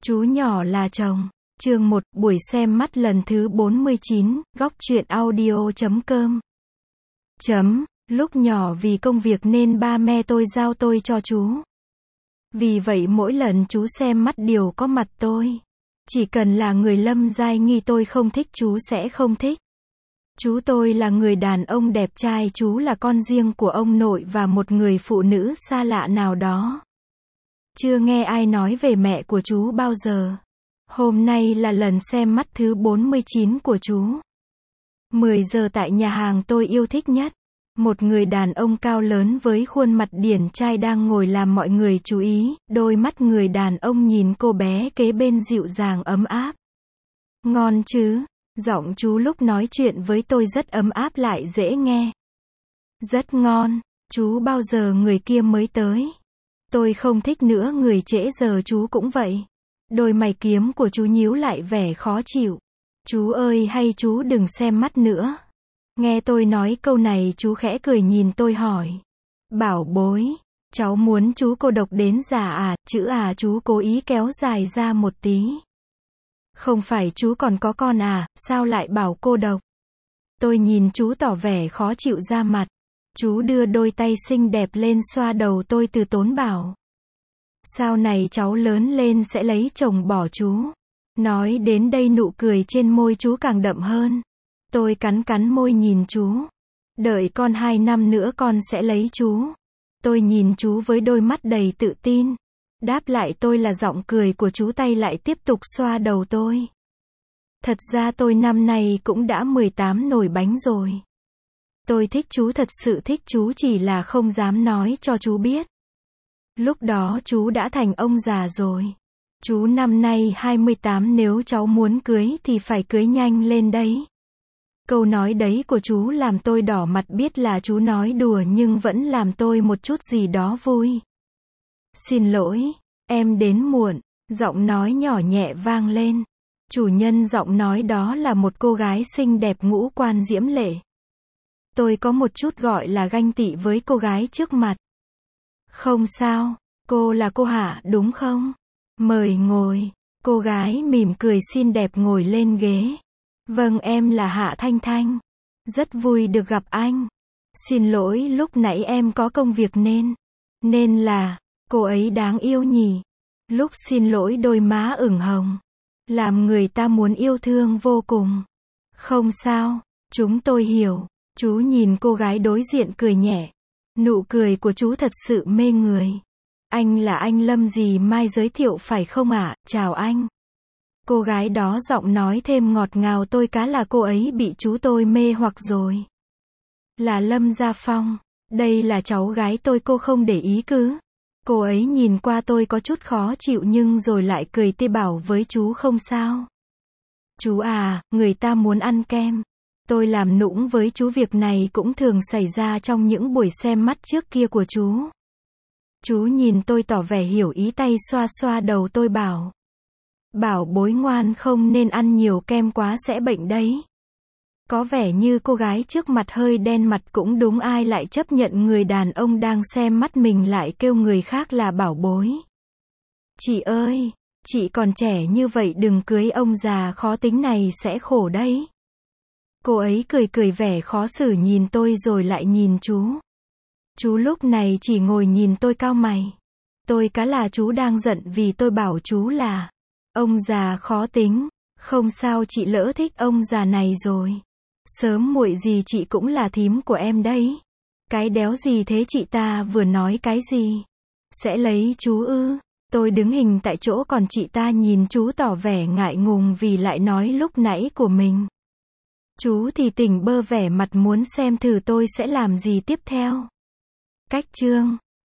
Chú nhỏ là chồng. Chương 1, buổi xem mắt lần thứ 49, góc truyện audio.com. Lúc nhỏ vì công việc nên ba mẹ tôi giao tôi cho chú. Vì vậy mỗi lần chú xem mắt đều có mặt tôi. Chỉ cần là người Lâm Giai Nghi tôi không thích chú sẽ không thích. Chú tôi là người đàn ông đẹp trai, chú là con riêng của ông nội và một người phụ nữ xa lạ nào đó. Chưa nghe ai nói về mẹ của chú bao giờ. Hôm nay là lần xem mắt thứ 49 của chú. 10 giờ tại nhà hàng tôi yêu thích nhất. Một người đàn ông cao lớn với khuôn mặt điển trai đang ngồi làm mọi người chú ý. Đôi mắt người đàn ông nhìn cô bé kế bên dịu dàng ấm áp. Ngon chứ? Giọng chú lúc nói chuyện với tôi rất ấm áp lại dễ nghe. Rất ngon. Chú bao giờ người kia mới tới? Tôi không thích nữa, người trễ giờ chú cũng vậy. Đôi mày kiếm của chú nhíu lại vẻ khó chịu. Chú ơi, hay chú đừng xem mắt nữa. Nghe tôi nói câu này chú khẽ cười nhìn tôi hỏi. Bảo bối, cháu muốn chú cô độc đến già à? Chữ à chú cố ý kéo dài ra một tí. Không phải chú còn có con à, sao lại bảo cô độc? Tôi nhìn chú tỏ vẻ khó chịu ra mặt. Chú đưa đôi tay xinh đẹp lên xoa đầu tôi từ tốn bảo. Sau này cháu lớn lên sẽ lấy chồng bỏ chú. Nói đến đây nụ cười trên môi chú càng đậm hơn. Tôi cắn môi nhìn chú. Đợi con 2 năm nữa con sẽ lấy chú. Tôi nhìn chú với đôi mắt đầy tự tin. Đáp lại tôi là giọng cười của chú, tay lại tiếp tục xoa đầu tôi. Thật ra tôi năm nay cũng đã 18 nồi bánh rồi. Tôi thích chú, thật sự thích chú, chỉ là không dám nói cho chú biết. Lúc đó chú đã thành ông già rồi. Chú năm nay 28, nếu cháu muốn cưới thì phải cưới nhanh lên đấy. Câu nói đấy của chú làm tôi đỏ mặt, biết là chú nói đùa nhưng vẫn làm tôi một chút gì đó vui. Xin lỗi, em đến muộn. Giọng nói nhỏ nhẹ vang lên. Chủ nhân giọng nói đó là một cô gái xinh đẹp ngũ quan diễm lệ. Tôi có một chút gọi là ganh tị với cô gái trước mặt. Không sao, cô là cô Hạ đúng không? Mời ngồi. Cô gái mỉm cười xinh đẹp ngồi lên ghế. Vâng, em là Hạ Thanh Thanh. Rất vui được gặp anh. Xin lỗi lúc nãy em có công việc nên là, cô ấy đáng yêu nhỉ. Lúc xin lỗi đôi má ửng hồng. Làm người ta muốn yêu thương vô cùng. Không sao, chúng tôi hiểu. Chú nhìn cô gái đối diện cười nhẹ. Nụ cười của chú thật sự mê người. Anh là anh Lâm gì mai giới thiệu phải không ạ? Chào anh. Cô gái đó giọng nói thêm ngọt ngào, tôi cá là cô ấy bị chú tôi mê hoặc rồi. Là Lâm Gia Phong. Đây là cháu gái tôi, cô không để ý cứ. Cô ấy nhìn qua tôi có chút khó chịu nhưng rồi lại cười tươi bảo với chú không sao. Chú à, người ta muốn ăn kem. Tôi làm nũng với chú, việc này cũng thường xảy ra trong những buổi xem mắt trước kia của chú. Chú nhìn tôi tỏ vẻ hiểu ý, tay xoa xoa đầu tôi bảo. Bảo bối ngoan, không nên ăn nhiều kem quá sẽ bệnh đấy. Có vẻ như cô gái trước mặt hơi đen mặt, cũng đúng, ai lại chấp nhận người đàn ông đang xem mắt mình lại kêu người khác là bảo bối. Chị ơi, chị còn trẻ như vậy đừng cưới ông già khó tính này sẽ khổ đấy. Cô ấy cười vẻ khó xử nhìn tôi rồi lại nhìn chú. Chú lúc này chỉ ngồi nhìn tôi cau mày. Tôi cá là chú đang giận vì tôi bảo chú là ông già khó tính. Không sao, chị lỡ thích ông già này rồi. Sớm muội gì chị cũng là thím của em đấy. Cái đéo gì thế chị, ta vừa nói cái gì? Sẽ lấy chú ư? Tôi đứng hình tại chỗ, còn chị ta nhìn chú tỏ vẻ ngại ngùng vì lại nói lúc nãy của mình. Chú thì tỉnh bơ vẻ mặt muốn xem thử tôi sẽ làm gì tiếp theo. Cách chương